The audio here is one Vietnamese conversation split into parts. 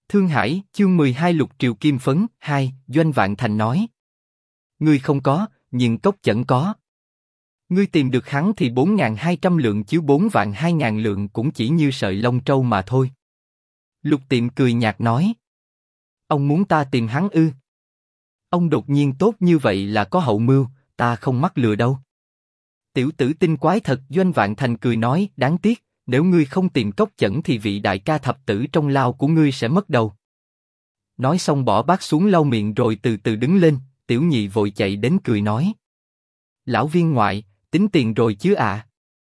Thương Hải, chương 12 Lục Triều Kim Phấn, 2, Doanh Vạn Thành nói. Ngươi không có, nhưng Cốc Chẩn có. Ngươi tìm được hắn thì 4.200 lượng chiếu 4.200.000 lượng cũng chỉ như sợi lông trâu mà thôi. Lục Tiệm cười nhạt nói. Ông muốn ta tìm hắn ư? Ông đột nhiên tốt như vậy là có hậu mưu, ta không mắc lừa đâu. Tiểu tử tinh quái thật. Doanh Vạn Thành cười nói, đáng tiếc, nếu ngươi không tìm Cốc Chẩn thì vị đại ca thập tử trong lao của ngươi sẽ mất đầu. Nói xong bỏ bát xuống lau miệng rồi từ từ đứng lên, Tiểu Nhị vội chạy đến cười nói. Lão viên ngoại, tính tiền rồi chứ ạ?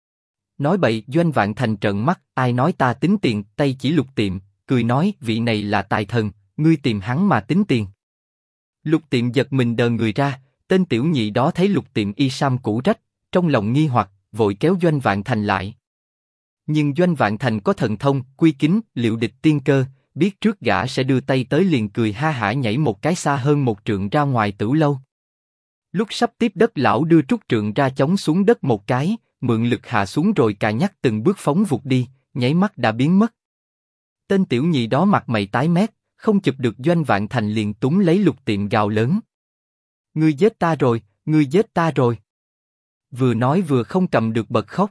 Nói bậy. Doanh Vạn Thành trợn mắt, ai nói ta tính tiền? Tay chỉ Lục Tiệm, cười nói, vị này là tài thần, ngươi tìm hắn mà tính tiền. Lục Tiệm giật mình đờ người ra, tên Tiểu Nhị đó thấy Lục Tiệm y sam cũ rách, trong lòng nghi hoặc, vội kéo Doanh Vạn Thành lại. Nhưng Doanh Vạn Thành có thần thông, quy kính, liệu địch tiên cơ, biết trước gã sẽ đưa tay tới liền cười ha hả nhảy một cái xa hơn 1 trượng ra ngoài Tửu Lâu. Lúc sắp tiếp đất lão đưa trúc trượng ra chống xuống đất một cái, mượn lực hạ xuống rồi cà nhắc từng bước phóng vụt đi, nháy mắt đã biến mất. Tên Tiểu Nhị đó mặt mày tái mét, không chụp được Doanh Vạn Thành liền túm lấy Lục Tiệm gào lớn. Ngươi giết ta rồi, ngươi giết ta rồi. Vừa nói vừa không cầm được bật khóc.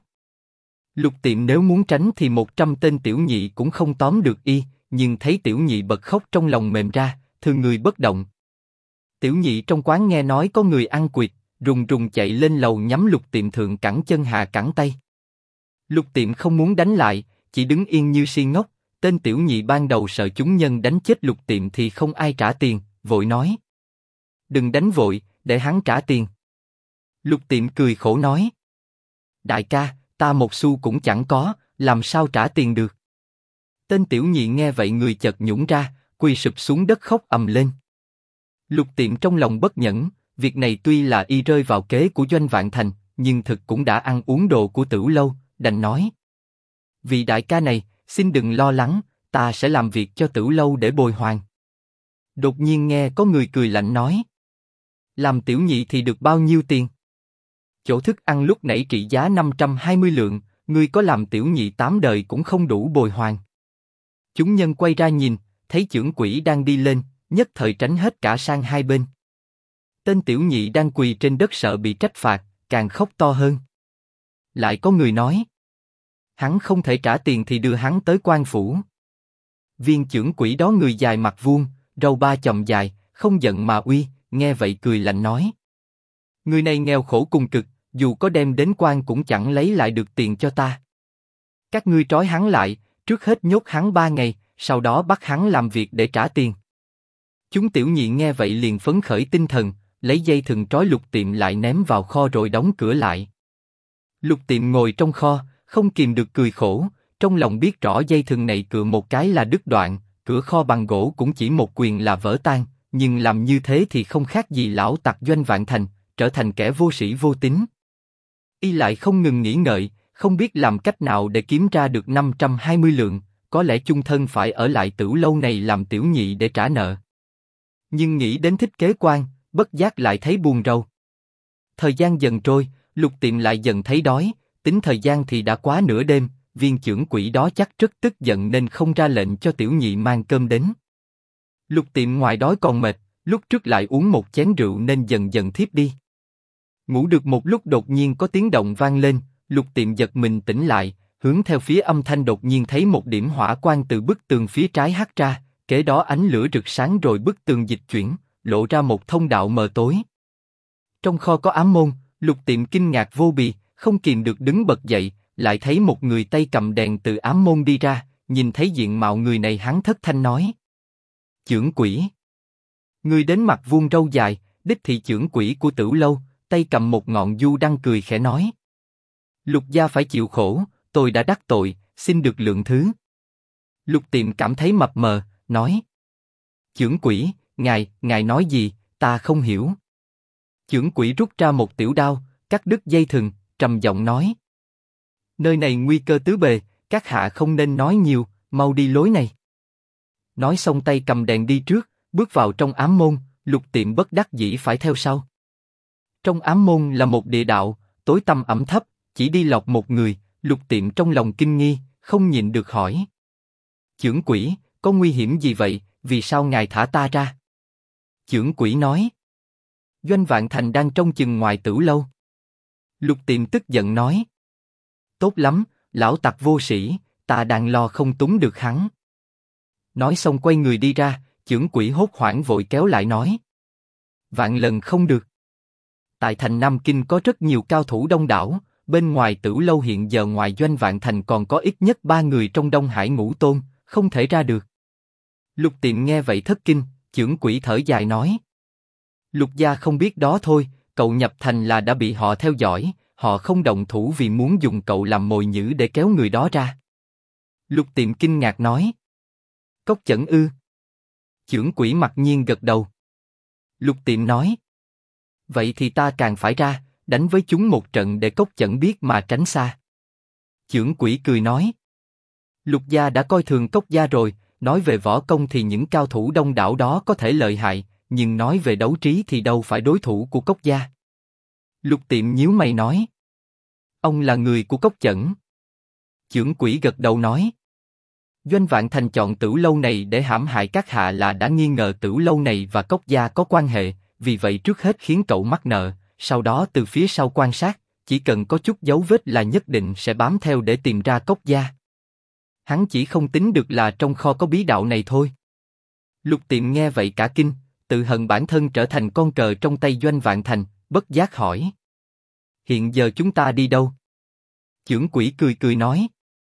Lục Tiệm nếu muốn tránh thì 100 tên Tiểu Nhị cũng không tóm được y, nhưng thấy Tiểu Nhị bật khóc trong lòng mềm ra, thương người bất động. Tiểu Nhị trong quán nghe nói có người ăn quỵt, rùng rùng chạy lên lầu nhắm Lục Tiệm thượng cẳng chân hạ cẳng tay. Lục Tiệm không muốn đánh lại, chỉ đứng yên như si ngốc. Tên Tiểu Nhị ban đầu sợ chúng nhân đánh chết Lục Tiệm thì không ai trả tiền, vội nói. Đừng đánh vội, để hắn trả tiền. Lục Tiệm cười khổ nói. Đại ca, ta 1 xu cũng chẳng có, làm sao trả tiền được. Tên Tiểu Nhị nghe vậy người chợt nhũn ra, quỳ sụp xuống đất khóc ầm lên. Lục Tiệm trong lòng bất nhẫn, việc này tuy là y rơi vào kế của Doanh Vạn Thành, nhưng thực cũng đã ăn uống đồ của Tửu Lâu, đành nói. Vị đại ca này, xin đừng lo lắng, ta sẽ làm việc cho Tửu Lâu để bồi hoàn. Đột nhiên nghe có người cười lạnh nói. Làm Tiểu Nhị thì được bao nhiêu tiền? Chỗ thức ăn lúc nãy trị giá 520 lượng, ngươi có làm Tiểu Nhị 8 đời cũng không đủ bồi hoàn. Chúng nhân quay ra nhìn, thấy chưởng quỷ đang đi lên, nhất thời tránh hết cả sang hai bên. Tên Tiểu Nhị đang quỳ trên đất sợ bị trách phạt, càng khóc to hơn. Lại có người nói. Hắn không thể trả tiền thì đưa hắn tới quan phủ. Viên chưởng quỷ đó người dài mặt vuông, râu ba chòm dài, không giận mà uy, nghe vậy cười lạnh nói. Người này nghèo khổ cùng cực, dù có đem đến quan cũng chẳng lấy lại được tiền cho ta. Các ngươi trói hắn lại, trước hết nhốt hắn 3 ngày, sau đó bắt hắn làm việc để trả tiền. Chúng Tiểu Nhị nghe vậy liền phấn khởi tinh thần, lấy dây thừng trói Lục Tiệm lại ném vào kho rồi đóng cửa lại. Lục Tiệm ngồi trong kho, không kìm được cười khổ, trong lòng biết rõ dây thừng này cựa một cái là đứt đoạn, cửa kho bằng gỗ cũng chỉ một quyền là vỡ tan, nhưng làm như thế thì không khác gì lão tặc Doanh Vạn Thành, trở thành kẻ vô sĩ vô tín. Y lại không ngừng nghĩ ngợi, không biết làm cách nào để kiếm ra được 520 lượng, có lẽ chung thân phải ở lại Tửu Lâu này làm Tiểu Nhị để trả nợ. Nhưng nghĩ đến thích kế quan, bất giác lại thấy buồn rầu. Thời gian dần trôi, Lục Tiệm lại dần thấy đói, tính thời gian thì đã quá nửa đêm, viên chưởng quỷ đó chắc rất tức giận nên không ra lệnh cho Tiểu Nhị mang cơm đến. Lục Tiệm ngoài đói còn mệt, lúc trước lại uống một chén rượu nên dần dần thiếp đi. Ngủ được một lúc đột nhiên có tiếng động vang lên, Lục Tiệm giật mình tỉnh lại, hướng theo phía âm thanh đột nhiên thấy một điểm hỏa quang từ bức tường phía trái hắt ra, kế đó ánh lửa rực sáng rồi bức tường dịch chuyển, lộ ra một thông đạo mờ tối. Trong kho có ám môn, Lục Tiệm kinh ngạc vô bì, không kìm được đứng bật dậy, lại thấy một người tay cầm đèn từ ám môn đi ra, nhìn thấy diện mạo người này hắn thất thanh nói. Chưởng quỷ. Người đến mặt vuông râu dài, đích thị chưởng quỷ của Tửu Lâu, tay cầm một ngọn du đang cười khẽ nói. Lục gia phải chịu khổ, tôi đã đắc tội, xin được lượng thứ. Lục Tiệm cảm thấy mập mờ, nói. Chưởng quỷ, ngài nói gì, ta không hiểu. Chưởng quỷ rút ra một tiểu đao, cắt đứt dây thừng, trầm giọng nói. Nơi này nguy cơ tứ bề, các hạ không nên nói nhiều, mau đi lối này. Nói xong tay cầm đèn đi trước, bước vào trong ám môn, Lục Tiệm bất đắc dĩ phải theo sau. Trong ám môn là một địa đạo, tối tăm ẩm thấp, chỉ đi lọt một người, Lục Tiệm trong lòng kinh nghi, không nhịn được hỏi. Chưởng quỷ, có nguy hiểm gì vậy, vì sao ngài thả ta ra? Chưởng quỷ nói. Doanh Vạn Thành đang trông chừng ngoài Tửu lâu. Lục Tiệm tức giận nói. Tốt lắm, lão tặc vô sĩ, ta đang lo không túng được hắn. Nói xong quay người đi ra, chưởng quỷ hốt hoảng vội kéo lại nói. Vạn lần không được. Tại thành Nam Kinh có rất nhiều cao thủ đông đảo, bên ngoài Tửu lâu hiện giờ ngoài Doanh Vạn Thành còn có ít nhất 3 người trong Đông Hải Ngũ Tôn, không thể ra được. Lục Tiệm nghe vậy thất kinh, chưởng quỷ thở dài nói. Lục gia không biết đó thôi, cậu nhập thành là đã bị họ theo dõi, họ không động thủ vì muốn dùng cậu làm mồi nhử để kéo người đó ra. Lục Tiệm kinh ngạc nói. Cốc Chẩn ư? Chưởng quỷ mặc nhiên gật đầu. Lục Tiệm nói. Vậy thì ta càng phải ra, đánh với chúng một trận để Cốc Chẩn biết mà tránh xa. Chưởng quỷ cười nói. Lục gia đã coi thường Cốc gia rồi, nói về võ công thì những cao thủ đông đảo đó có thể lợi hại, nhưng nói về đấu trí thì đâu phải đối thủ của Cốc gia. Lục Tiệm nhíu mày nói. Ông là người của Cốc Chẩn. Chưởng quỷ gật đầu nói. Doanh Vạn Thành chọn Tửu lâu này để hãm hại các hạ là đã nghi ngờ Tửu lâu này và Cốc gia có quan hệ, vì vậy trước hết khiến cậu mắc nợ, sau đó từ phía sau quan sát, chỉ cần có chút dấu vết là nhất định sẽ bám theo để tìm ra Cốc gia. Hắn chỉ không tính được là trong kho có bí đạo này thôi. Lục Tiệm nghe vậy cả kinh, tự hận bản thân trở thành con cờ trong tay Doanh Vạn Thành, bất giác hỏi. Hiện giờ chúng ta đi đâu? Chưởng quỷ cười cười nói.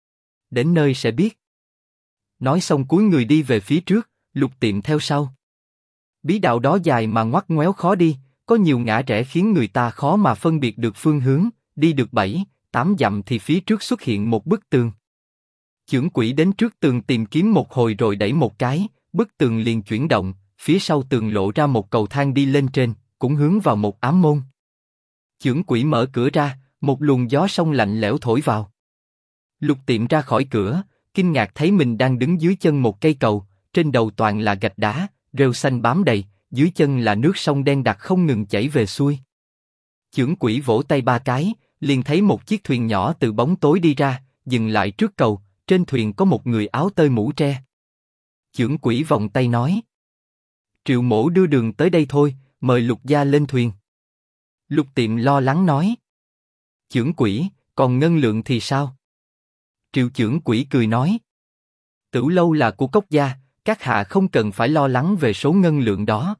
Đến nơi sẽ biết. Nói xong cúi người đi về phía trước, Lục Tiệm theo sau. Bí đạo đó dài mà ngoắt ngoéo khó đi, có nhiều ngã rẽ khiến người ta khó mà phân biệt được phương hướng, đi được 7-8 dặm thì phía trước xuất hiện một bức tường. Chưởng quỷ đến trước tường tìm kiếm một hồi rồi đẩy một cái, bức tường liền chuyển động, phía sau tường lộ ra một cầu thang đi lên trên, cũng hướng vào một ám môn. Chưởng quỷ mở cửa ra, một luồng gió sông lạnh lẽo thổi vào. Lục Tiệm ra khỏi cửa, kinh ngạc thấy mình đang đứng dưới chân một cây cầu, trên đầu toàn là gạch đá, rêu xanh bám đầy, dưới chân là nước sông đen đặc không ngừng chảy về xuôi. Chưởng quỷ vỗ tay 3 cái, liền thấy một chiếc thuyền nhỏ từ bóng tối đi ra, dừng lại trước cầu, trên thuyền có một người áo tơi mũ tre. Chưởng quỷ vòng tay nói. Triệu mổ đưa đường tới đây thôi, mời Lục gia lên thuyền. Lục Tiệm lo lắng nói. Chưởng quỷ, còn ngân lượng thì sao? Triệu chưởng quỷ cười nói. Tửu lâu là của Cốc gia, các hạ không cần phải lo lắng về số ngân lượng đó.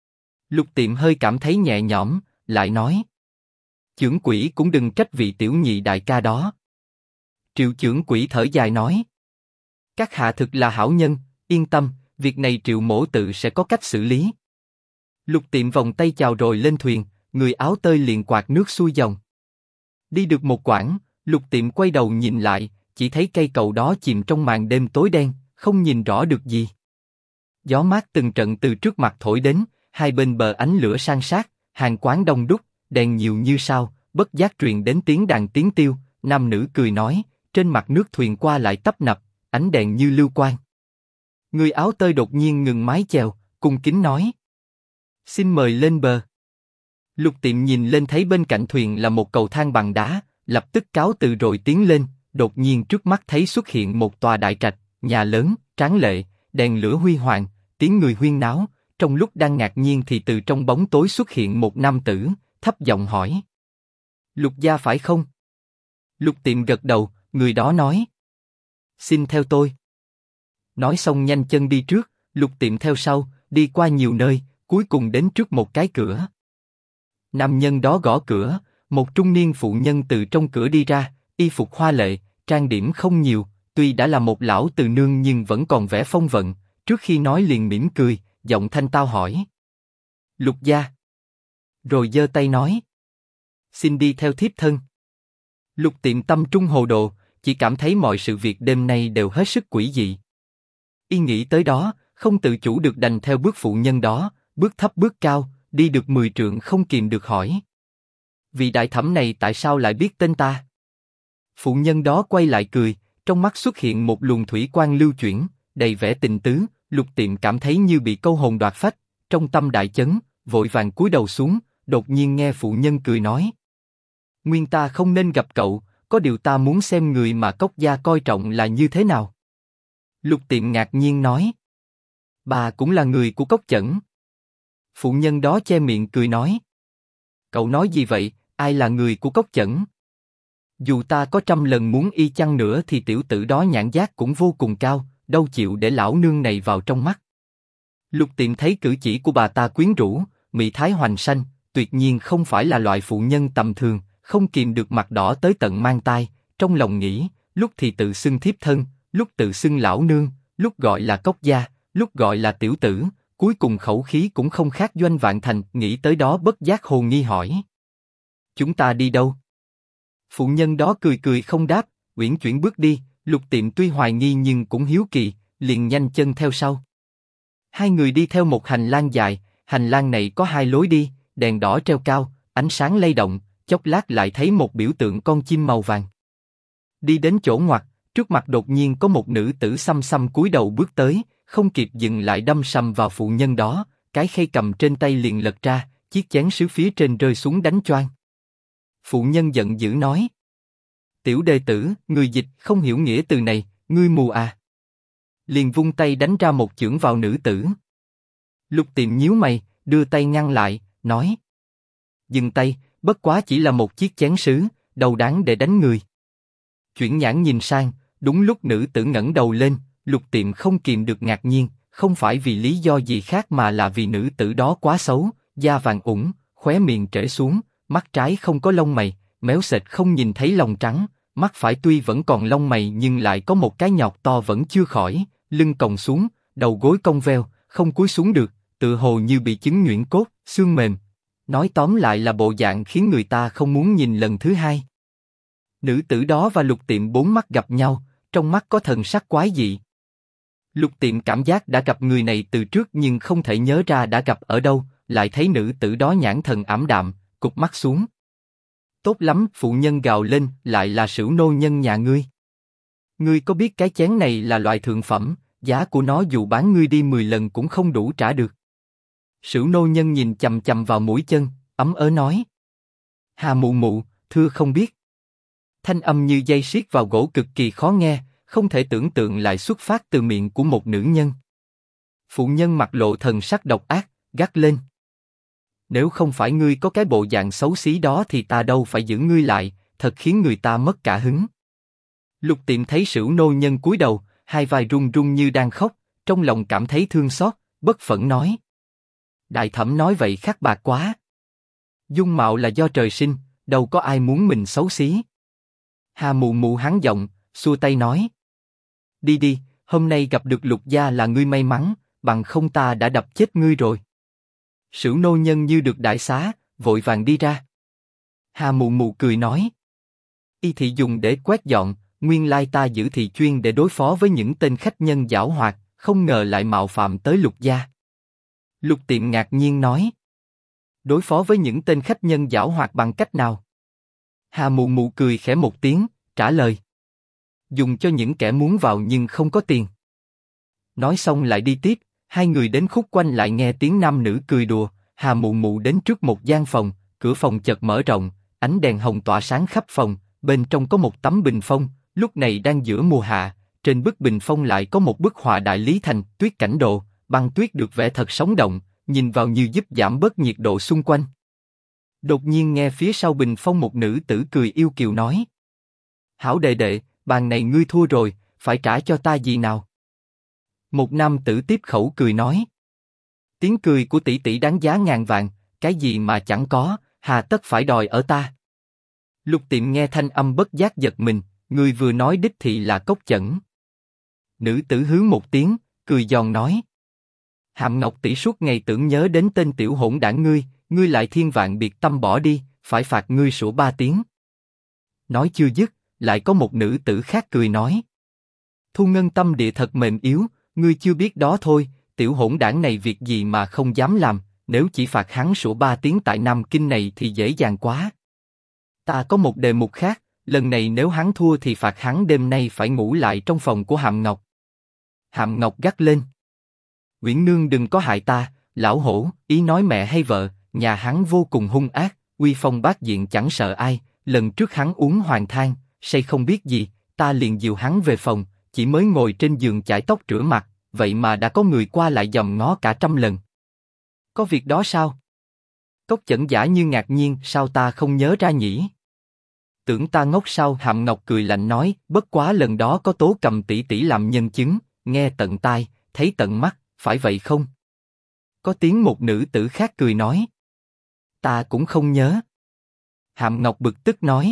Lục Tiệm hơi cảm thấy nhẹ nhõm, lại nói. Chưởng quỷ cũng đừng trách vị tiểu nhị đại ca đó. Triệu chưởng quỷ thở dài nói. Các hạ thực là hảo nhân, yên tâm, việc này Triệu mổ tự sẽ có cách xử lý. Lục Tiệm vòng tay chào rồi lên thuyền, người áo tơi liền quạt nước xuôi dòng. Đi được một quãng, Lục Tiệm quay đầu nhìn lại, chỉ thấy cây cầu đó chìm trong màn đêm tối đen, không nhìn rõ được gì. Gió mát từng trận từ trước mặt thổi đến, hai bên bờ ánh lửa san sát, hàng quán đông đúc, đèn nhiều như sao, bất giác truyền đến tiếng đàn tiếng tiêu, nam nữ cười nói, trên mặt nước thuyền qua lại tấp nập, ánh đèn như lưu quang. Người áo tơi đột nhiên ngừng mái chèo, cung kính nói. Xin mời lên bờ. Lục Tiệm nhìn lên thấy bên cạnh thuyền là một cầu thang bằng đá, lập tức cáo từ rồi tiến lên, đột nhiên trước mắt thấy xuất hiện một tòa đại trạch, nhà lớn, tráng lệ, đèn lửa huy hoàng, tiếng người huyên náo, trong lúc đang ngạc nhiên thì từ trong bóng tối xuất hiện một nam tử, thấp giọng hỏi. Lục gia phải không? Lục Tiệm gật đầu, người đó nói. Xin theo tôi. Nói xong nhanh chân đi trước, Lục Tiệm theo sau, đi qua nhiều nơi, cuối cùng đến trước một cái cửa. Nam nhân đó gõ cửa, một trung niên phụ nhân từ trong cửa đi ra, y phục hoa lệ, trang điểm không nhiều, tuy đã là một lão từ nương nhưng vẫn còn vẻ phong vận, trước khi nói liền mỉm cười, giọng thanh tao hỏi. Lục gia. Rồi giơ tay nói. Xin đi theo thiếp thân. Lục Tiệm tâm trung hồ đồ, chỉ cảm thấy mọi sự việc đêm nay đều hết sức quỷ dị. Y nghĩ tới đó, không tự chủ được đành theo bước phụ nhân đó, bước thấp bước cao, đi được 10 trượng không kìm được hỏi. Vị đại thẩm này tại sao lại biết tên ta? Phụ nhân đó quay lại cười, trong mắt xuất hiện một luồng thủy quang lưu chuyển, đầy vẻ tình tứ. Lục Tiệm cảm thấy như bị câu hồn đoạt phách, trong tâm đại chấn, vội vàng cúi đầu xuống, đột nhiên nghe phụ nhân cười nói. Nguyên ta không nên gặp cậu, có điều ta muốn xem người mà Cốc gia coi trọng là như thế nào. Lục Tiệm ngạc nhiên nói. Bà cũng là người của Cốc Chẩn. Phụ nhân đó che miệng cười nói. Cậu nói gì vậy, ai là người của Cốc Chẩn? Dù ta có 100 lần muốn y chăng nữa thì tiểu tử đó nhãn giác cũng vô cùng cao, đâu chịu để lão nương này vào trong mắt. Lục Tiệm thấy cử chỉ của bà ta quyến rũ, mị thái hoành sanh, tuyệt nhiên không phải là loại phụ nhân tầm thường, không kìm được mặt đỏ tới tận mang tai, trong lòng nghĩ, lúc thì tự xưng thiếp thân, lúc tự xưng lão nương, lúc gọi là Cốc gia, lúc gọi là tiểu tử, cuối cùng khẩu khí cũng không khác Doanh Vạn Thành, nghĩ tới đó bất giác hồ nghi hỏi. Chúng ta đi đâu? Phụ nhân đó cười cười không đáp, uyển chuyển bước đi, Lục Tiệm tuy hoài nghi nhưng cũng hiếu kỳ, liền nhanh chân theo sau. Hai người đi theo một hành lang dài, hành lang này có 2 lối đi, đèn đỏ treo cao, ánh sáng lay động, chốc lát lại thấy một biểu tượng con chim màu vàng. Đi đến chỗ ngoặt, trước mặt đột nhiên có một nữ tử xăm xăm cúi đầu bước tới, không kịp dừng lại đâm sầm vào phụ nhân đó, cái khay cầm trên tay liền lật ra, chiếc chén sứ phía trên rơi xuống đánh choang. Phụ nhân giận dữ nói. Tiểu đệ tử, người dịch không hiểu nghĩa từ này, ngươi mù à? Liền vung tay đánh ra một chưởng vào nữ tử. Lục Tiệm nhíu mày, đưa tay ngăn lại, nói. Dừng tay, bất quá chỉ là một chiếc chén sứ, đâu đáng để đánh người. Chuyển nhãn nhìn sang, đúng lúc nữ tử ngẩng đầu lên, Lục Tiệm không kìm được ngạc nhiên, không phải vì lý do gì khác mà là vì nữ tử đó quá xấu, da vàng ủng, khóe miệng trễ xuống, mắt trái không có lông mày, méo sệt không nhìn thấy lòng trắng, mắt phải tuy vẫn còn lông mày nhưng lại có một cái nhọt to vẫn chưa khỏi, lưng còng xuống, đầu gối cong veo, không cúi xuống được, tự hồ như bị chứng nhuyễn cốt, xương mềm. Nói tóm lại là bộ dạng khiến người ta không muốn nhìn lần thứ hai. Nữ tử đó và Lục Tiệm bốn mắt gặp nhau, trong mắt có thần sắc quái dị. Lục Tiệm cảm giác đã gặp người này từ trước nhưng không thể nhớ ra đã gặp ở đâu, lại thấy nữ tử đó nhãn thần ảm đạm, cụp mắt xuống. Tốt lắm, phụ nhân gào lên, lại là Sửu nô nhân nhà ngươi. Ngươi có biết cái chén này là loại thượng phẩm, giá của nó dù bán ngươi đi 10 lần cũng không đủ trả được. Sửu nô nhân nhìn chằm chằm vào mũi chân, ấm ớ nói. Hà mụ mụ, thưa không biết. Thanh âm như dây siết vào gỗ cực kỳ khó nghe, không thể tưởng tượng lại xuất phát từ miệng của một nữ nhân. Phụ nhân mặt lộ thần sắc độc ác, gắt lên. Nếu không phải ngươi có cái bộ dạng xấu xí đó thì ta đâu phải giữ ngươi lại, thật khiến người ta mất cả hứng. Lục Tiệm thấy Sửu nô nhân cúi đầu, hai vai run run như đang khóc, trong lòng cảm thấy thương xót, bất phẫn nói. Đại thẩm nói vậy khắc bạc quá. Dung mạo là do trời sinh, đâu có ai muốn mình xấu xí. Hà mụ mụ hắn giọng, xua tay nói. Đi đi, hôm nay gặp được Lục gia là ngươi may mắn, bằng không ta đã đập chết ngươi rồi. Sửu nô nhân như được đại xá, vội vàng đi ra. Hà mụ mụ cười nói. Y thị dùng để quét dọn, nguyên lai ta giữ thị chuyên để đối phó với những tên khách nhân giảo hoạt, không ngờ lại mạo phạm tới Lục gia. Lục Tiệm ngạc nhiên nói. Đối phó với những tên khách nhân giảo hoạt bằng cách nào? Hà mụ mụ cười khẽ một tiếng, trả lời. Dùng cho những kẻ muốn vào nhưng không có tiền. Nói xong lại đi tiếp, hai người đến khúc quanh lại nghe tiếng nam nữ cười đùa, Hà mụ mụ đến trước một gian phòng, cửa phòng chợt mở rộng, ánh đèn hồng tỏa sáng khắp phòng, bên trong có một tấm bình phong, lúc này đang giữa mùa hạ, trên bức bình phong lại có một bức họa đại lý thành, tuyết cảnh đồ, băng tuyết được vẽ thật sống động, nhìn vào như giúp giảm bớt nhiệt độ xung quanh. Đột nhiên nghe phía sau bình phong một nữ tử cười yêu kiều nói. Hảo đệ đệ, bàn này ngươi thua rồi, phải trả cho ta gì nào? Một nam tử tiếp khẩu cười nói. Tiếng cười của tỷ tỷ đáng giá ngàn vàng, cái gì mà chẳng có, hà tất phải đòi ở ta? Lục Tiệm nghe thanh âm bất giác giật mình, người vừa nói đích thị là Cốc Chẩn. Nữ tử hứ một tiếng, cười giòn nói. Hàm Ngọc tỷ suốt ngày tưởng nhớ đến tên tiểu hỗn đảng ngươi, ngươi lại thiên vạn biệt tâm bỏ đi, phải phạt ngươi sủa 3 tiếng. Nói chưa dứt, lại có một nữ tử khác cười nói. Thu Ngân tâm địa thật mềm yếu, ngươi chưa biết đó thôi, tiểu hỗn đảng này việc gì mà không dám làm, nếu chỉ phạt hắn sủa 3 tiếng tại Nam Kinh này thì dễ dàng quá. Ta có một đề mục khác, lần này nếu hắn thua thì phạt hắn đêm nay phải ngủ lại trong phòng của Hàm Ngọc. Hàm Ngọc gắt lên. Uyển nương đừng có hại ta, lão hổ, ý nói mẹ hay vợ, nhà hắn vô cùng hung ác, uy phong bát diện chẳng sợ ai, lần trước hắn uống hoàng thang, say không biết gì, ta liền dìu hắn về phòng, chỉ mới ngồi trên giường chải tóc rửa mặt, vậy mà đã có người qua lại dòm ngó cả 100 lần. Có việc đó sao? Cốc Chẩn giả như ngạc nhiên, sao ta không nhớ ra nhỉ? Tưởng ta ngốc sao? Hàm Ngọc cười lạnh nói, bất quá lần đó có Tố Cầm tỷ tỷ làm nhân chứng, nghe tận tai, thấy tận mắt, phải vậy không? Có tiếng một nữ tử khác cười nói. Ta cũng không nhớ. Hàm Ngọc bực tức nói.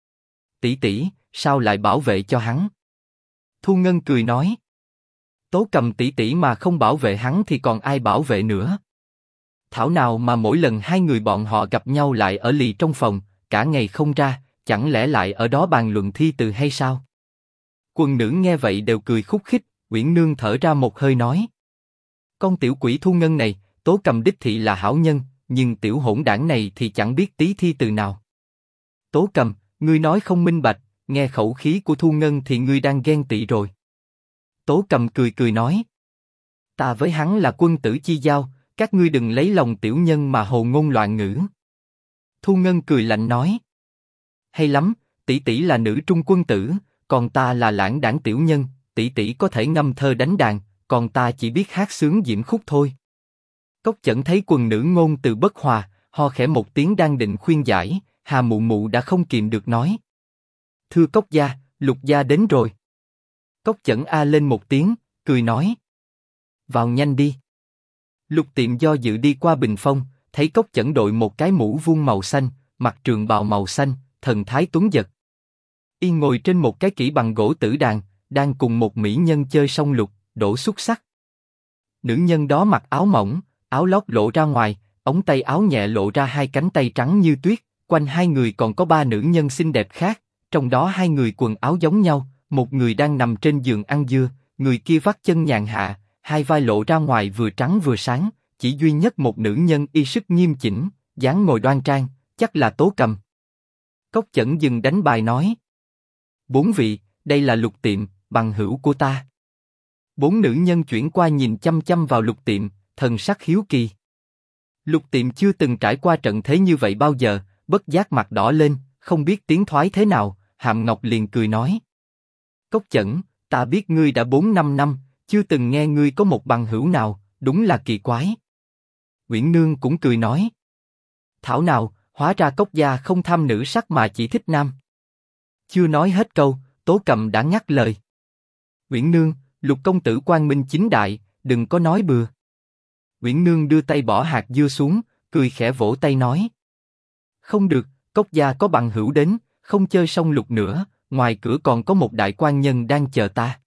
Tỷ tỷ, sao lại bảo vệ cho hắn? Thu Ngân cười nói. Tố Cầm tỷ tỷ mà không bảo vệ hắn thì còn ai bảo vệ nữa? Thảo nào mà mỗi lần hai người bọn họ gặp nhau lại ở lì trong phòng, cả ngày không ra, chẳng lẽ lại ở đó bàn luận thi từ hay sao? Quần nữ nghe vậy đều cười khúc khích, Uyển Nương thở ra một hơi nói. Con tiểu quỷ Thu Ngân này, Tố Cầm đích thị là hảo nhân, nhưng tiểu hỗn đảng này thì chẳng biết tí thi từ nào. Tố Cầm, ngươi nói không minh bạch, nghe khẩu khí của Thu Ngân thì ngươi đang ghen tị rồi. Tố Cầm cười cười nói. Ta với hắn là quân tử chi giao, các ngươi đừng lấy lòng tiểu nhân mà hồ ngôn loạn ngữ. Thu Ngân cười lạnh nói. Hay lắm, tỷ tỷ là nữ trung quân tử, còn ta là lãng đảng tiểu nhân, tỷ tỷ có thể ngâm thơ đánh đàn, còn ta chỉ biết hát sướng diễm khúc thôi. Cốc Chẩn thấy quần nữ ngôn từ bất hòa, ho khẽ một tiếng đang định khuyên giải, Hà Mụ Mụ đã không kìm được nói. Thưa Cốc gia, Lục gia đến rồi. Cốc Chẩn a lên một tiếng, cười nói. Vào nhanh đi. Lục Tiệm do dự đi qua bình phong, thấy Cốc Chẩn đội một cái mũ vuông màu xanh, mặc trường bào màu xanh, thần thái tuấn giật. Y ngồi trên một cái kỷ bằng gỗ tử đàn, đang cùng một mỹ nhân chơi song lục, đổ xúc sắc. Nữ nhân đó mặc áo mỏng, áo lót lộ ra ngoài, ống tay áo nhẹ lộ ra hai cánh tay trắng như tuyết. Quanh hai người còn có ba nữ nhân xinh đẹp khác, trong đó hai người quần áo giống nhau, một người đang nằm trên giường ăn dưa, người kia vắt chân nhàn hạ, hai vai lộ ra ngoài vừa trắng vừa sáng, chỉ duy nhất một nữ nhân y sức nghiêm chỉnh, dáng ngồi đoan trang, chắc là Tố Cầm. Cốc Chẩn dừng đánh bài nói. Bốn vị, đây là Lục Tiệm, bằng hữu của ta. Bốn nữ nhân chuyển qua nhìn chăm chăm vào Lục Tiệm, thần sắc hiếu kỳ. Lục Tiệm chưa từng trải qua trận thế như vậy bao giờ, bất giác mặt đỏ lên, không biết tiến thoái thế nào. Hàm Ngọc liền cười nói. Cốc Chẩn, ta biết ngươi đã 4-5 năm, chưa từng nghe ngươi có một bằng hữu nào, đúng là kỳ quái. Uyển Nương cũng cười nói. Thảo nào, hóa ra Cốc gia không tham nữ sắc mà chỉ thích nam. Chưa nói hết câu, Tố Cầm đã ngắt lời. Uyển Nương, Lục công tử quang minh chính đại, đừng có nói bừa. Uyển Nương đưa tay bỏ hạt dưa xuống, cười khẽ vỗ tay nói. Không được, Cốc gia có bằng hữu đến, không chơi song lục nữa, ngoài cửa còn có một đại quan nhân đang chờ ta.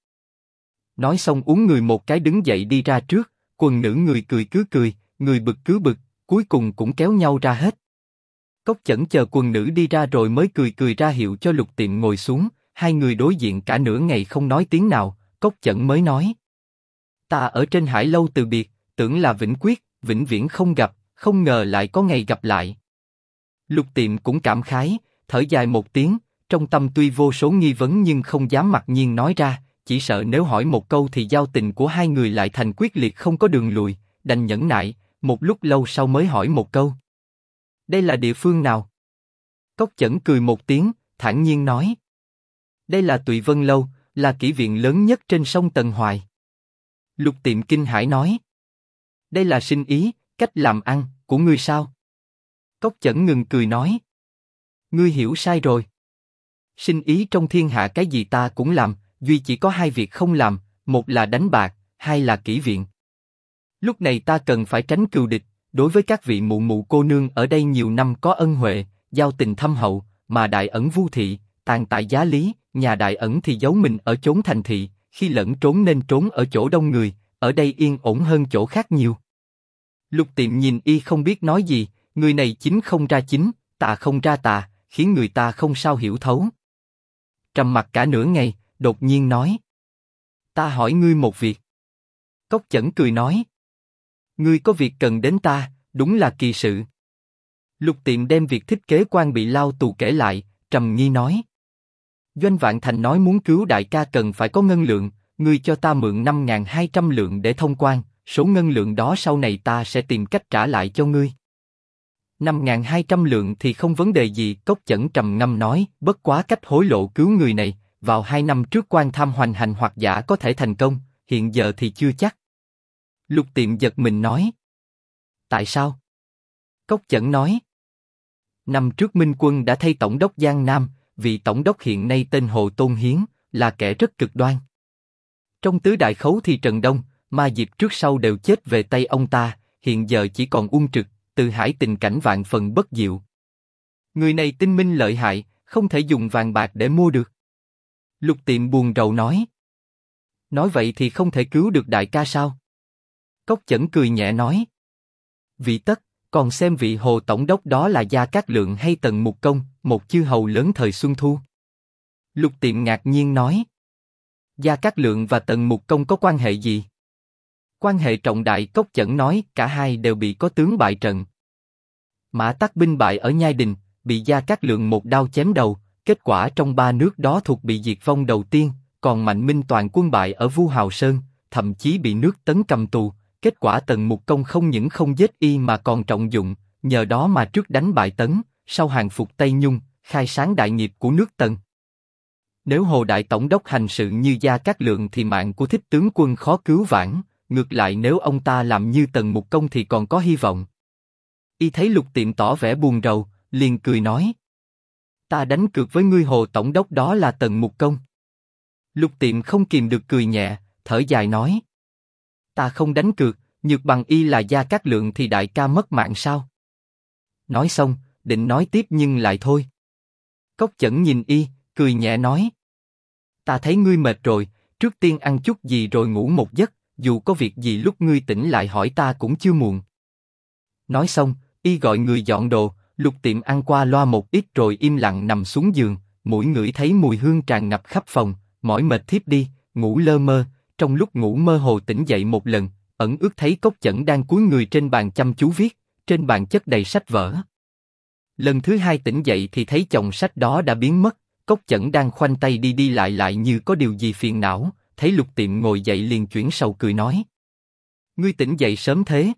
Nói xong uống người một cái đứng dậy đi ra trước, quần nữ người cười cứ cười, người bực cứ bực, cuối cùng cũng kéo nhau ra hết. Cốc Chẩn chờ quần nữ đi ra rồi mới cười cười ra hiệu cho Lục Tiệm ngồi xuống, hai người đối diện cả nửa ngày không nói tiếng nào, Cốc Chẩn mới nói. Ta ở trên Hải Lâu từ biệt, tưởng là vĩnh quyết, vĩnh viễn không gặp, không ngờ lại có ngày gặp lại. Lục Tiệm cũng cảm khái, thở dài một tiếng, trong tâm tuy vô số nghi vấn nhưng không dám mặc nhiên nói ra, chỉ sợ nếu hỏi một câu thì giao tình của hai người lại thành quyết liệt không có đường lùi, đành nhẫn nại, một lúc lâu sau mới hỏi một câu. Đây là địa phương nào? Cốc Chẩn cười một tiếng, thản nhiên nói. Đây là Tụy Vân Lâu, là kỹ viện lớn nhất trên sông Tần Hoài. Lục Tiệm kinh hãi nói. Đây là sinh ý, cách làm ăn, của ngươi sao? Cốc Chẩn ngừng cười nói. Ngươi hiểu sai rồi. Sinh ý trong thiên hạ cái gì ta cũng làm, duy chỉ có hai việc không làm, một là đánh bạc, hai là kỹ viện. Lúc này ta cần phải tránh cừu địch, đối với các vị mụ mụ cô nương ở đây nhiều năm có ân huệ, giao tình thâm hậu, mà Đại Ẩn Vu thị, tàn tại Giá Lý, nhà Đại Ẩn thì giấu mình ở chốn thành thị, khi lẫn trốn nên trốn ở chỗ đông người, ở đây yên ổn hơn chỗ khác nhiều. Lục Tiệm nhìn y không biết nói gì, người này chính không ra chính, tà không ra tà, khiến người ta không sao hiểu thấu. Trầm mặc cả nửa ngày, đột nhiên nói. Ta hỏi ngươi một việc. Cốc Chẩn cười nói. Ngươi có việc cần đến ta, đúng là kỳ sự. Lục Tiệm đem việc thiết kế quan bị lao tù kể lại, trầm nghi nói. Doanh Vạn Thành nói muốn cứu đại ca cần phải có ngân lượng, ngươi cho ta mượn 5.200 lượng để thông quan, số ngân lượng đó sau này ta sẽ tìm cách trả lại cho ngươi. 5.200 lượng thì không vấn đề gì, Cốc Chẩn trầm ngâm nói, bất quá cách hối lộ cứu người này, vào 2 năm trước quan tham hoành hành hoặc giả có thể thành công, hiện giờ thì chưa chắc. Lục Tiệm giật mình nói. Tại sao? Cốc Chẩn nói. Năm trước Minh Quân đã thay tổng đốc Giang Nam, vị tổng đốc hiện nay tên Hồ Tôn Hiến, là kẻ rất cực đoan. Trong tứ đại khấu thì Trần Đông, Ma Diệp trước sau đều chết về tay ông ta, hiện giờ chỉ còn Uông Trực, Từ Hải tình cảnh vạn phần bất diệu. Người này tinh minh lợi hại, không thể dùng vàng bạc để mua được. Lục Tiệm buồn rầu nói. Nói vậy thì không thể cứu được đại ca sao? Cốc Chẩn cười nhẹ nói. Vị tất, còn xem vị Hồ tổng đốc đó là Gia Cát Lượng hay Tần Mục Công, một chư hầu lớn thời Xuân Thu. Lục Tiệm ngạc nhiên nói. Gia Cát Lượng và Tần Mục Công có quan hệ gì? Quan hệ trọng đại. Cốc Chẩn nói, cả hai đều bị có tướng bại trận. Mã Tắc binh bại ở Nhai Đình, bị Gia Cát Lượng một đao chém đầu, kết quả trong ba nước đó thuộc bị diệt vong đầu tiên, còn Mạnh Minh toàn quân bại ở Vu Hào Sơn, thậm chí bị nước Tấn cầm tù. Kết quả Tần Mục Công không những không giết y mà còn trọng dụng, nhờ đó mà trước đánh bại Tấn, sau hàng phục Tây Nhung, khai sáng đại nghiệp của nước Tần. Nếu Hồ Đại Tổng đốc hành sự như Gia Cát Lượng thì mạng của Thích tướng quân khó cứu vãn, ngược lại nếu ông ta làm như Tần Mục Công thì còn có hy vọng. Y thấy Lục Tiệm tỏ vẻ buồn rầu, liền cười nói. Ta đánh cược với ngươi Hồ Tổng đốc đó là Tần Mục Công. Lục Tiệm không kìm được cười nhẹ, thở dài nói. Ta không đánh cược, nhược bằng y là Gia Cát Lượng thì đại ca mất mạng sao? Nói xong, định nói tiếp nhưng lại thôi. Cốc Chẩn nhìn y, cười nhẹ nói. Ta thấy ngươi mệt rồi, trước tiên ăn chút gì rồi ngủ một giấc, dù có việc gì lúc ngươi tỉnh lại hỏi ta cũng chưa muộn. Nói xong, y gọi người dọn đồ, Lục Tiệm ăn qua loa một ít rồi im lặng nằm xuống giường, mũi ngửi thấy mùi hương tràn ngập khắp phòng, mỏi mệt thiếp đi, ngủ lơ mơ. Trong lúc ngủ mơ hồ tỉnh dậy một lần, ẩn ước thấy Cốc Chẩn đang cúi người trên bàn chăm chú viết, trên bàn chất đầy sách vở. Lần thứ hai tỉnh dậy thì thấy chồng sách đó đã biến mất, Cốc Chẩn đang khoanh tay đi đi lại lại như có điều gì phiền não, thấy Lục Tiệm ngồi dậy liền chuyển sầu cười nói. Ngươi tỉnh dậy sớm thế.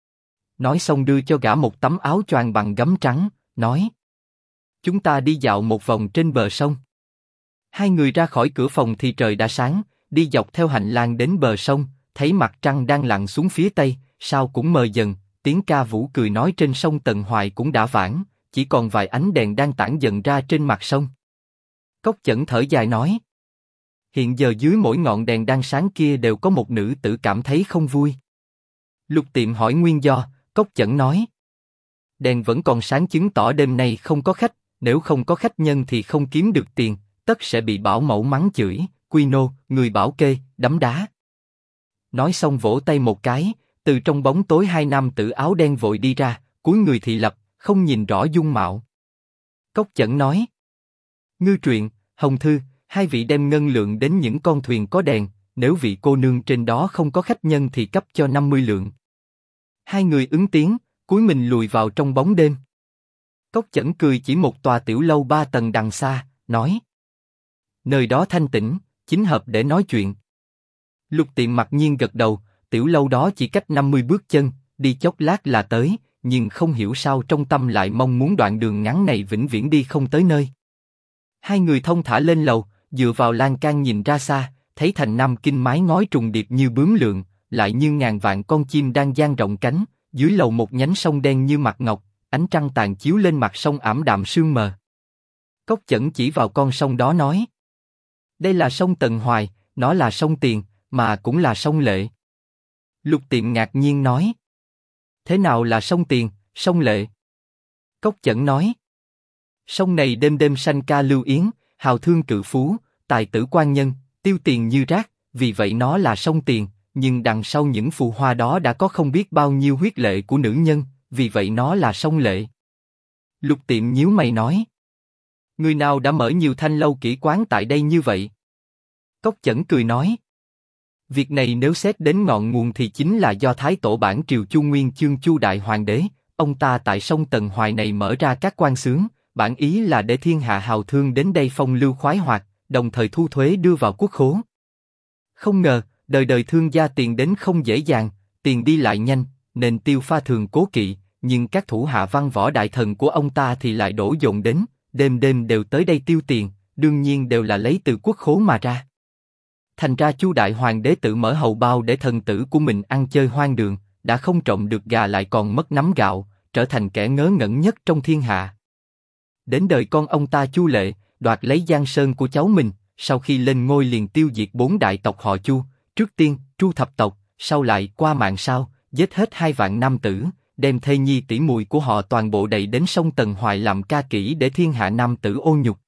Nói xong đưa cho gã một tấm áo choàng bằng gấm trắng, nói. Chúng ta đi dạo một vòng trên bờ sông. Hai người ra khỏi cửa phòng thì trời đã sáng, đi dọc theo hành lang đến bờ sông, thấy mặt trăng đang lặn xuống phía tây, sao cũng mờ dần, tiếng ca vũ cười nói trên sông Tần Hoài cũng đã vãn, chỉ còn vài ánh đèn đang tản dần ra trên mặt sông. Cốc Chẩn thở dài nói. Hiện giờ dưới mỗi ngọn đèn đang sáng kia đều có một nữ tử cảm thấy không vui. Lục Tiệm hỏi nguyên do, Cốc Chẩn nói. Đèn vẫn còn sáng chứng tỏ đêm nay không có khách, nếu không có khách nhân thì không kiếm được tiền, tất sẽ bị bảo mẫu mắng chửi, quy nô, người bảo kê, đấm đá. Nói xong vỗ tay một cái, từ trong bóng tối hai nam tử áo đen vội đi ra, cúi người thị lập, không nhìn rõ dung mạo. Cốc Chẩn nói. Ngư Truyện, Hồng Thư, hai vị đem ngân lượng đến những con thuyền có đèn, nếu vị cô nương trên đó không có khách nhân thì cấp cho 50 lượng. Hai người ứng tiếng, cúi mình lùi vào trong bóng đêm. Cốc Chẩn cười chỉ một tòa tiểu lâu 3 tầng đằng xa, nói. Nơi đó thanh tĩnh, chính hợp để nói chuyện. Lục Tiệm mặc nhiên gật đầu, tiểu lâu đó chỉ cách 50 bước chân, đi chốc lát là tới, nhưng không hiểu sao trong tâm lại mong muốn đoạn đường ngắn này vĩnh viễn đi không tới nơi. Hai người thông thả lên lầu, dựa vào lan can nhìn ra xa, thấy thành Nam Kinh mái ngói trùng điệp như bướm lượn, lại như ngàn vạn con chim đang dang rộng cánh, dưới lầu một nhánh sông đen như mặt ngọc, ánh trăng tàn chiếu lên mặt sông ảm đạm sương mờ. Cốc Chẩn chỉ vào con sông đó nói. Đây là sông Tần Hoài, nó là sông Tiền, mà cũng là sông Lệ. Lục Tiệm ngạc nhiên nói. Thế nào là sông Tiền, sông Lệ? Cốc Chẩn nói. Sông này đêm đêm sanh ca lưu yến, hào thương cự phú, tài tử quan nhân, tiêu tiền như rác, vì vậy nó là sông Tiền, nhưng đằng sau những phù hoa đó đã có không biết bao nhiêu huyết lệ của nữ nhân, vì vậy nó là sông Lệ. Lục Tiệm nhíu mày nói. Người nào đã mở nhiều thanh lâu kỹ quán tại đây như vậy? Cốc Chẩn cười nói. Việc này nếu xét đến ngọn nguồn thì chính là do Thái Tổ bản triều Chu Nguyên Chương Chu Đại Hoàng đế, ông ta tại sông Tần Hoài này mở ra các quan xướng, bản ý là để thiên hạ hào thương đến đây phong lưu khoái hoạt, đồng thời thu thuế đưa vào quốc khố. Không ngờ, đời đời thương gia tiền đến không dễ dàng, tiền đi lại nhanh, nên tiêu pha thường cố kỵ, nhưng các thủ hạ văn võ đại thần của ông ta thì lại đổ dồn đến, đêm đêm đều tới đây tiêu tiền, đương nhiên đều là lấy từ quốc khố mà ra. Thành ra Chu đại hoàng đế tự mở hầu bao để thần tử của mình ăn chơi hoang đường, đã không trộm được gà lại còn mất nắm gạo, trở thành kẻ ngớ ngẩn nhất trong thiên hạ. Đến đời con ông ta Chu Lệ, đoạt lấy Giang Sơn của cháu mình, sau khi lên ngôi liền tiêu diệt 4 đại tộc họ Chu, trước tiên Chu thập tộc, sau lại qua mạng sau, giết hết 2 vạn nam tử, đem thê nhi tỷ muội của họ toàn bộ đẩy đến sông Tần Hoài làm ca kỹ để thiên hạ nam tử ô nhục.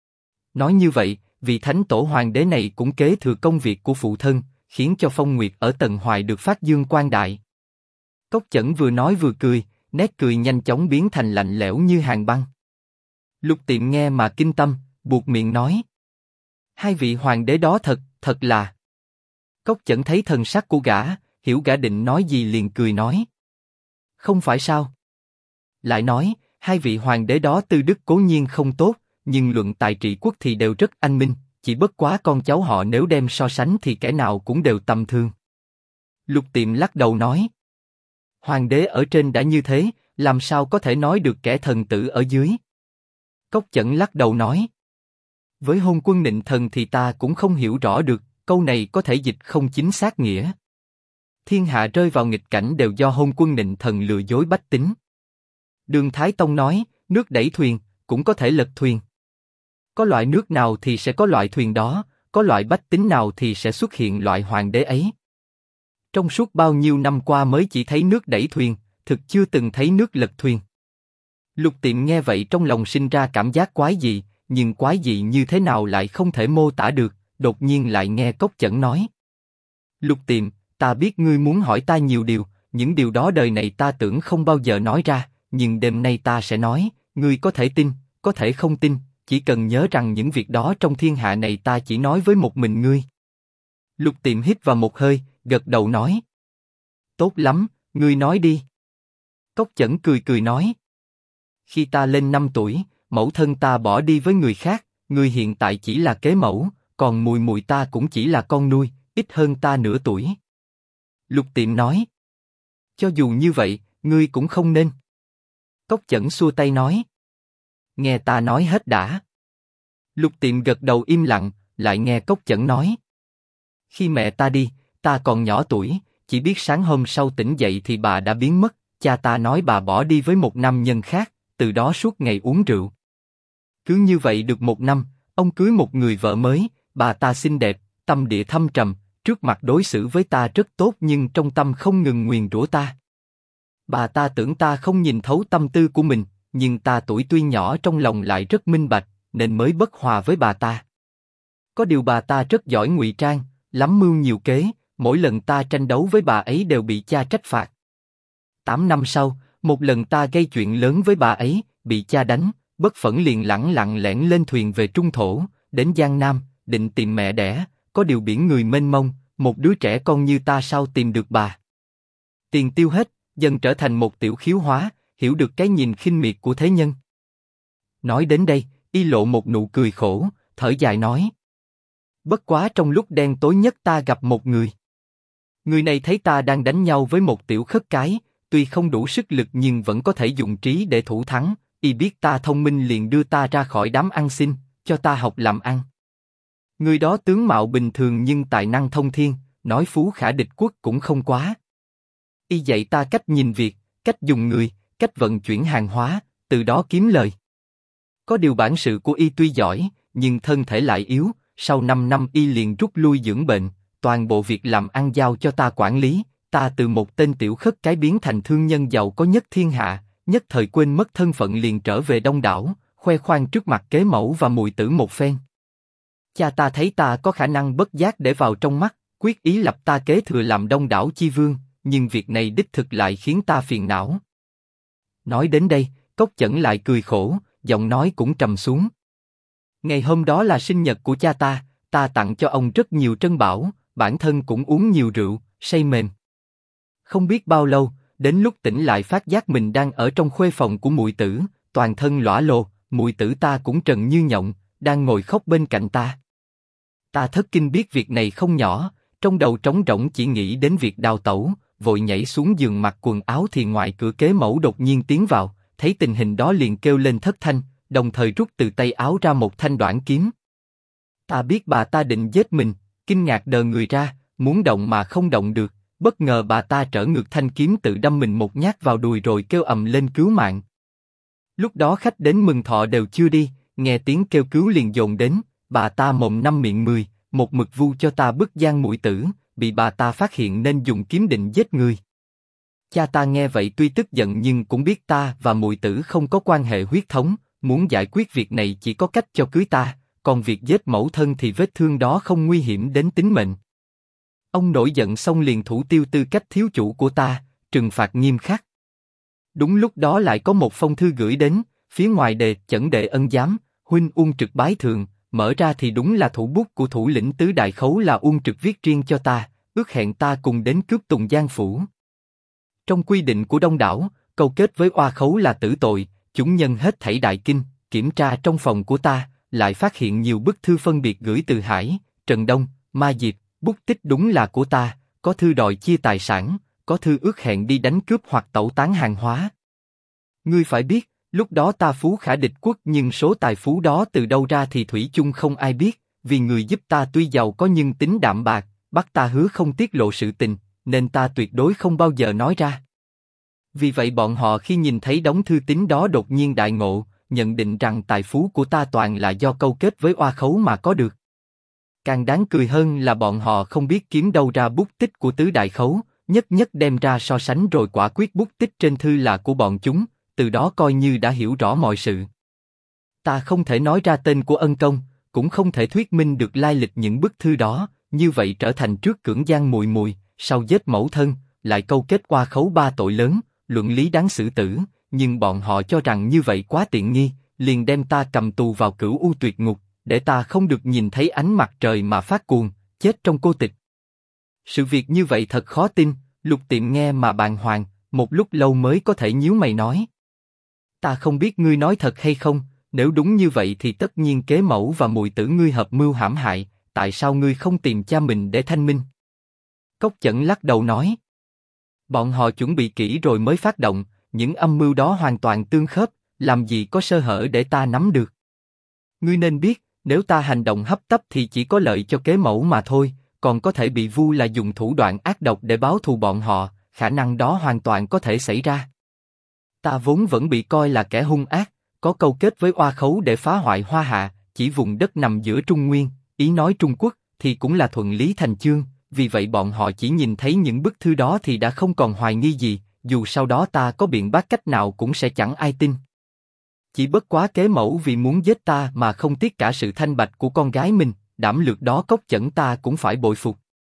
Nói như vậy, vị thánh tổ hoàng đế này cũng kế thừa công việc của phụ thân, khiến cho phong nguyệt ở Tần Hoài được phát dương quang đại. Cốc Chẩn vừa nói vừa cười, nét cười nhanh chóng biến thành lạnh lẽo như hàn băng. Lục Tiệm nghe mà kinh tâm, buột miệng nói: hai vị hoàng đế đó thật là. Cốc Chẩn thấy thần sắc của gã, hiểu gã định nói gì liền cười nói: không phải sao? Lại nói, hai vị hoàng đế đó tư đức cố nhiên không tốt, nhưng luận tài trị quốc thì đều rất anh minh, chỉ bất quá con cháu họ nếu đem so sánh thì kẻ nào cũng đều tầm thường. Lục Tiệm lắc đầu nói: hoàng đế ở trên đã như thế, làm sao có thể nói được kẻ thần tử ở dưới? Cốc Chẩn lắc đầu nói: với hôn quân nịnh thần thì ta cũng không hiểu rõ được, câu này có thể dịch không chính xác nghĩa. Thiên hạ rơi vào nghịch cảnh đều do hôn quân nịnh thần lừa dối bách tính. Đường Thái Tông nói, nước đẩy thuyền, cũng có thể lật thuyền. Có loại nước nào thì sẽ có loại thuyền đó, có loại bách tính nào thì sẽ xuất hiện loại hoàng đế ấy. Trong suốt bao nhiêu năm qua mới chỉ thấy nước đẩy thuyền, thực chưa từng thấy nước lật thuyền. Lục Tiệm nghe vậy trong lòng sinh ra cảm giác quái dị, nhưng quái dị như thế nào lại không thể mô tả được, đột nhiên lại nghe Cốc Chẩn nói: Lục Tiệm, ta biết ngươi muốn hỏi ta nhiều điều, những điều đó đời này ta tưởng không bao giờ nói ra, nhưng đêm nay ta sẽ nói, ngươi có thể tin, có thể không tin, chỉ cần nhớ rằng những việc đó trong thiên hạ này ta chỉ nói với một mình ngươi. Lục Tiệm hít vào một hơi, gật đầu nói: tốt lắm, ngươi nói đi. Cốc Chẩn cười cười nói: khi ta lên 5 tuổi, mẫu thân ta bỏ đi với người khác, ngươi hiện tại chỉ là kế mẫu, còn mùi mùi ta cũng chỉ là con nuôi, ít hơn ta nửa tuổi. Lục Tiệm nói: cho dù như vậy, ngươi cũng không nên. Cốc Chẩn xua tay nói: nghe ta nói hết đã. Lục Tiệm gật đầu im lặng, lại nghe Cốc Chẩn nói: khi mẹ ta đi, ta còn nhỏ tuổi, chỉ biết sáng hôm sau tỉnh dậy thì bà đã biến mất, cha ta nói bà bỏ đi với một nam nhân khác, từ đó suốt ngày uống rượu. Cứ như vậy được 1 năm, ông cưới một người vợ mới, bà ta xinh đẹp, tâm địa thâm trầm, trước mặt đối xử với ta rất tốt nhưng trong tâm không ngừng nguyền rủa ta. Bà ta tưởng ta không nhìn thấu tâm tư của mình, nhưng ta tuổi tuy nhỏ trong lòng lại rất minh bạch, nên mới bất hòa với bà ta. Có điều bà ta rất giỏi ngụy trang, lắm mưu nhiều kế, mỗi lần ta tranh đấu với bà ấy đều bị cha trách phạt. 8 năm sau, một lần ta gây chuyện lớn với bà ấy, bị cha đánh, bất phẫn liền lẳng lẽn lên thuyền về Trung Thổ, đến Giang Nam, định tìm mẹ đẻ, có điều biển người mênh mông, một đứa trẻ con như ta sao tìm được bà. Tiền tiêu hết, dần trở thành một tiểu khiếu hóa, hiểu được cái nhìn khinh miệt của thế nhân. Nói đến đây, y lộ một nụ cười khổ, thở dài nói: bất quá trong lúc đen tối nhất ta gặp một người. Người này thấy ta đang đánh nhau với một tiểu khất cái, tuy không đủ sức lực nhưng vẫn có thể dùng trí để thủ thắng, y biết ta thông minh liền đưa ta ra khỏi đám ăn xin, cho ta học làm ăn. Người đó tướng mạo bình thường nhưng tài năng thông thiên, nói phú khả địch quốc cũng không quá. Y dạy ta cách nhìn việc, cách dùng người, cách vận chuyển hàng hóa, từ đó kiếm lời. Có điều bản sự của y tuy giỏi, nhưng thân thể lại yếu, sau 5 năm y liền rút lui dưỡng bệnh, toàn bộ việc làm ăn giao cho ta quản lý, ta từ một tên tiểu khất cái biến thành thương nhân giàu có nhất thiên hạ, nhất thời quên mất thân phận liền trở về Đông Đảo, khoe khoang trước mặt kế mẫu và mùi tử một phen. Cha ta thấy ta có khả năng bất giác để vào trong mắt, quyết ý lập ta kế thừa làm Đông Đảo chi vương, nhưng việc này đích thực lại khiến ta phiền não. Nói đến đây, Cốc Chẩn lại cười khổ, giọng nói cũng trầm xuống. Ngày hôm đó là sinh nhật của cha ta tặng cho ông rất nhiều trân bảo, bản thân cũng uống nhiều rượu, say mềm. Không biết bao lâu, đến lúc tỉnh lại phát giác mình đang ở trong khuê phòng của muội tử, toàn thân lõa lồ, muội tử ta cũng trần như nhộng, đang ngồi khóc bên cạnh ta. Ta thất kinh biết việc này không nhỏ, trong đầu trống rỗng chỉ nghĩ đến việc đào tẩu, vội nhảy xuống giường mặc quần áo thì ngoài cửa kế mẫu đột nhiên tiến vào, thấy tình hình đó liền kêu lên thất thanh, đồng thời rút từ tay áo ra một thanh đoản kiếm. Ta biết bà ta định giết mình, kinh ngạc đờ người ra, muốn động mà không động được, bất ngờ bà ta trở ngược thanh kiếm tự đâm mình một nhát vào đùi rồi kêu ầm lên cứu mạng. Lúc đó khách đến mừng thọ đều chưa đi, nghe tiếng kêu cứu liền dồn đến, bà ta mồm năm miệng mười, một mực vu cho ta bức gian muội tử, bị bà ta phát hiện nên dùng kiếm định giết người. Cha ta nghe vậy tuy tức giận nhưng cũng biết ta và muội tử không có quan hệ huyết thống, muốn giải quyết việc này chỉ có cách cho cưới ta, còn việc giết mẫu thân thì vết thương đó không nguy hiểm đến tính mệnh. Ông nổi giận xong liền thủ tiêu tư cách thiếu chủ của ta, trừng phạt nghiêm khắc. Đúng lúc đó lại có một phong thư gửi đến, phía ngoài đề Chẩn đệ ân giám, huynh Uông Trực bái thượng, mở ra thì đúng là thủ bút của thủ lĩnh tứ đại khấu là Uông Trực viết riêng cho ta, ước hẹn ta cùng đến cướp Tùng Giang phủ. Trong quy định của Đông đảo, câu kết với oa khấu là tử tội, chúng nhân hết thảy đại kinh, kiểm tra trong phòng của ta, lại phát hiện nhiều bức thư phân biệt gửi từ Hải, Trần Đông, Ma Diệp, bút tích đúng là của ta, có thư đòi chia tài sản, có thư ước hẹn đi đánh cướp hoặc tẩu tán hàng hóa. Ngươi phải biết, lúc đó ta phú khả địch quốc nhưng số tài phú đó từ đâu ra thì thủy chung không ai biết, vì người giúp ta tuy giàu có nhưng tính đạm bạc, bắt ta hứa không tiết lộ sự tình, nên ta tuyệt đối không bao giờ nói ra. Vì vậy bọn họ khi nhìn thấy đống thư tín đó đột nhiên đại ngộ, nhận định rằng tài phú của ta toàn là do câu kết với oa khấu mà có được. Càng đáng cười hơn là bọn họ không biết kiếm đâu ra bút tích của tứ đại khấu, nhất nhất đem ra so sánh rồi quả quyết bút tích trên thư là của bọn chúng, từ đó coi như đã hiểu rõ mọi sự. Ta không thể nói ra tên của ân công, cũng không thể thuyết minh được lai lịch những bức thư đó, như vậy trở thành trước cưỡng gian mùi mùi, sau giết mẫu thân, lại câu kết oa khấu ba tội lớn, luận lý đáng xử tử, nhưng bọn họ cho rằng như vậy quá tiện nghi, liền đem ta cầm tù vào Cửu U Tuyệt Ngục, để ta không được nhìn thấy ánh mặt trời mà phát cuồng, chết trong cô tịch. Sự việc như vậy thật khó tin, Lục Tiệm nghe mà bàng hoàng, một lúc lâu mới có thể nhíu mày nói. Ta không biết ngươi nói thật hay không, nếu đúng như vậy thì tất nhiên kế mẫu và muội tử ngươi hợp mưu hãm hại, tại sao ngươi không tìm cha mình để thanh minh? Cốc Chẩn lắc đầu nói. Bọn họ chuẩn bị kỹ rồi mới phát động, những âm mưu đó hoàn toàn tương khớp, làm gì có sơ hở để ta nắm được. Ngươi nên biết, nếu ta hành động hấp tấp thì chỉ có lợi cho kế mẫu mà thôi, còn có thể bị vu là dùng thủ đoạn ác độc để báo thù bọn họ, khả năng đó hoàn toàn có thể xảy ra. Ta vốn vẫn bị coi là kẻ hung ác, có câu kết với oa khấu để phá hoại Hoa Hạ, chỉ vùng đất nằm giữa Trung Nguyên, ý nói Trung Quốc, thì cũng là thuận lý thành chương, vì vậy bọn họ chỉ nhìn thấy những bức thư đó thì đã không còn hoài nghi gì, dù sau đó ta có biện bác cách nào cũng sẽ chẳng ai tin. Chỉ bất quá kế mẫu vì muốn giết ta mà không tiếc cả sự thanh bạch của con gái mình, đảm lược đó Cốc Chẩn ta cũng phải bội phục.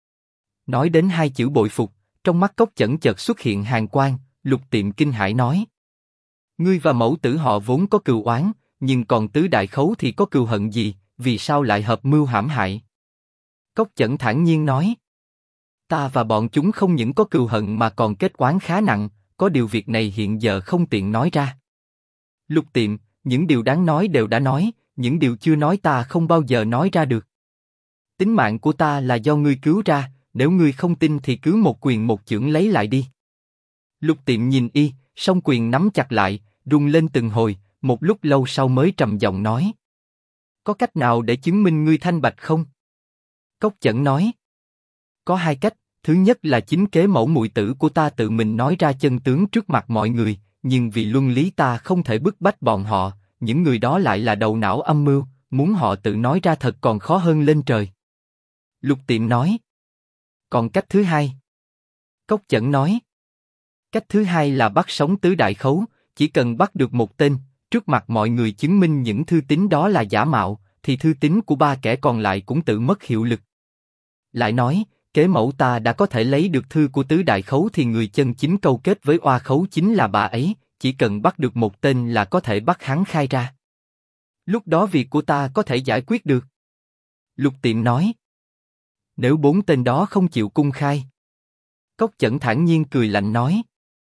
Nói đến hai chữ bội phục, trong mắt Cốc Chẩn chợt xuất hiện hàn quang, Lục Tiệm kinh hãi nói. Ngươi và mẫu tử họ vốn có cừu oán, nhưng còn tứ đại khấu thì có cừu hận gì, vì sao lại hợp mưu hãm hại? Cốc Chẩn thản nhiên nói. Ta và bọn chúng không những có cừu hận mà còn kết oán khá nặng, có điều việc này hiện giờ không tiện nói ra. Lục Tiệm, những điều đáng nói đều đã nói, những điều chưa nói ta không bao giờ nói ra được. Tính mạng của ta là do ngươi cứu ra, nếu ngươi không tin thì cứ một quyền một chưởng lấy lại đi. Lục Tiệm nhìn y, song quyền nắm chặt lại, rung lên từng hồi, một lúc lâu sau mới trầm giọng nói. Có cách nào để chứng minh ngươi thanh bạch không? Cốc Chẩn nói. Có hai cách, thứ nhất là chính kế mẫu muội tử của ta tự mình nói ra chân tướng trước mặt mọi người, nhưng vì luân lý ta không thể bức bách bọn họ, những người đó lại là đầu não âm mưu, muốn họ tự nói ra thật còn khó hơn lên trời. Lục Tiệm nói. Còn cách thứ hai? Cốc Chẩn nói. Cách thứ hai là bắt sống tứ đại khấu, chỉ cần bắt được một tên, trước mặt mọi người chứng minh những thư tín đó là giả mạo, thì thư tín của ba kẻ còn lại cũng tự mất hiệu lực. Lại nói, kế mẫu ta đã có thể lấy được thư của tứ đại khấu thì người chân chính câu kết với oa khấu chính là bà ấy, chỉ cần bắt được một tên là có thể bắt hắn khai ra. Lúc đó việc của ta có thể giải quyết được. Lục Tiệm nói. Nếu bốn tên đó không chịu cung khai. Cốc Chẩn thản nhiên cười lạnh nói.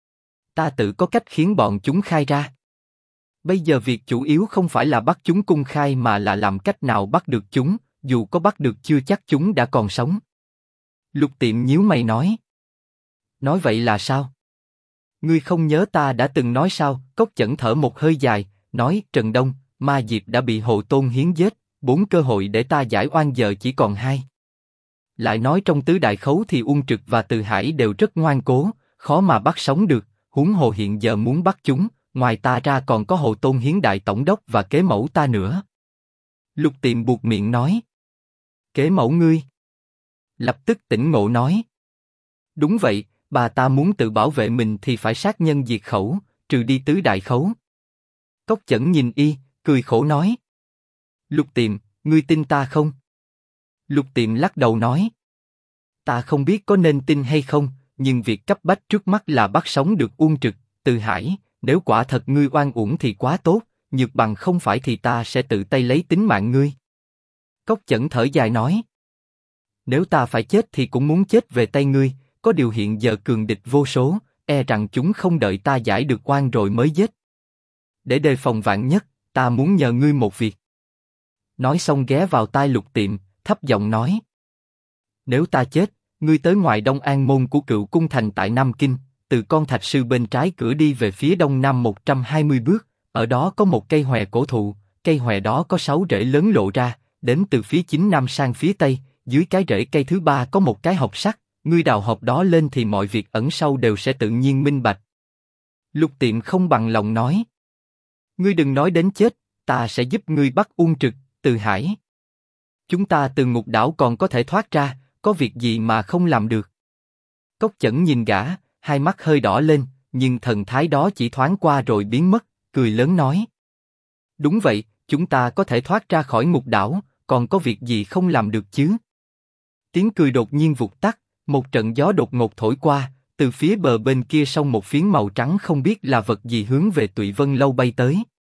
Ta tự có cách khiến bọn chúng khai ra. Bây giờ việc chủ yếu không phải là bắt chúng cung khai mà là làm cách nào bắt được chúng, dù có bắt được chưa chắc chúng đã còn sống. Lục Tiệm nhíu mày nói. Nói vậy là sao? Ngươi không nhớ ta đã từng nói sao? Cốc Chẩn thở một hơi dài, nói Trần Đông, Ma Diệp đã bị Hồ Tôn Hiến giết, 4 cơ hội để ta giải oan giờ chỉ còn 2. Lại nói trong tứ đại khấu thì Uông Trực và Từ Hải đều rất ngoan cố, khó mà bắt sống được, huống hồ hiện giờ muốn bắt chúng, ngoài ta ra còn có Hồ Tôn Hiến đại tổng đốc và kế mẫu ta nữa. Lục Tiệm buột miệng nói. Kế mẫu ngươi? Lập tức tỉnh ngộ nói. Đúng vậy, bà ta muốn tự bảo vệ mình thì phải sát nhân diệt khẩu, trừ đi tứ đại khấu. Cốc Chẩn nhìn y, cười khổ nói. Lục Tiệm, ngươi tin ta không? Lục Tiệm lắc đầu nói. Ta không biết có nên tin hay không, nhưng việc cấp bách trước mắt là bắt sống được Uông Trực, Từ Hải, nếu quả thật ngươi oan uổng thì quá tốt, nhược bằng không phải thì ta sẽ tự tay lấy tính mạng ngươi. Cốc Chẩn thở dài nói. Nếu ta phải chết thì cũng muốn chết về tay ngươi, có điều hiện giờ cường địch vô số, e rằng chúng không đợi ta giải được oan rồi mới giết. Để đề phòng vạn nhất, ta muốn nhờ ngươi một việc. Nói xong ghé vào tai Lục Tiệm, thấp giọng nói. Nếu ta chết, ngươi tới ngoài Đông An môn của Cựu Cung Thành tại Nam Kinh, từ con thạch sư bên trái cửa đi về phía đông nam 120 bước, ở đó có một cây hòe cổ thụ, cây hòe đó có 6 rễ lớn lộ ra, đến từ phía chính nam sang phía tây, dưới cái rễ cây thứ 3 có một cái hộc sắt, ngươi đào hộc đó lên thì mọi việc ẩn sau đều sẽ tự nhiên minh bạch. Lục Tiệm không bằng lòng nói. Ngươi đừng nói đến chết, ta sẽ giúp ngươi bắt Uông Trực, Từ Hải. Chúng ta từ ngục đảo còn có thể thoát ra, có việc gì mà không làm được. Cốc Chẩn nhìn gã, hai mắt hơi đỏ lên, nhưng thần thái đó chỉ thoáng qua rồi biến mất, cười lớn nói. Đúng vậy, chúng ta có thể thoát ra khỏi ngục đảo, còn có việc gì không làm được chứ? Tiếng cười đột nhiên vụt tắt, một trận gió đột ngột thổi qua, từ phía bờ bên kia sông một phiến màu trắng không biết là vật gì hướng về Tụy Vân Lâu bay tới.